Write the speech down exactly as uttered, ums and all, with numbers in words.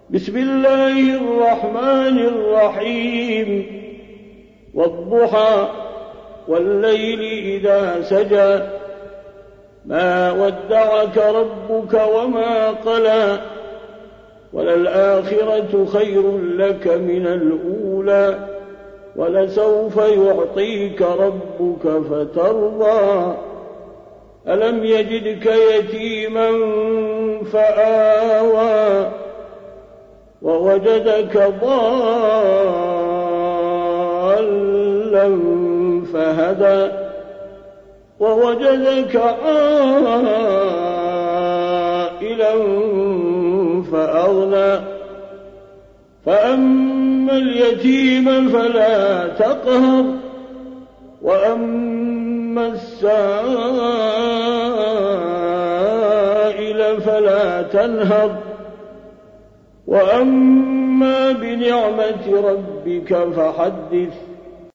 بسم الله الرحمن الرحيم والضحى والليل إذا سجى ما ودعك ربك وما قلى وللآخرة خير لك من الأولى ولسوف يعطيك ربك فترضى ألم يجدك يتيما فآوى ووجدك ضالا فهدى ووجدك عائلا فأغنى فأما اليتيم فلا تقهر وأما السائل فلا تنهر وأما بنعمة ربك فحدث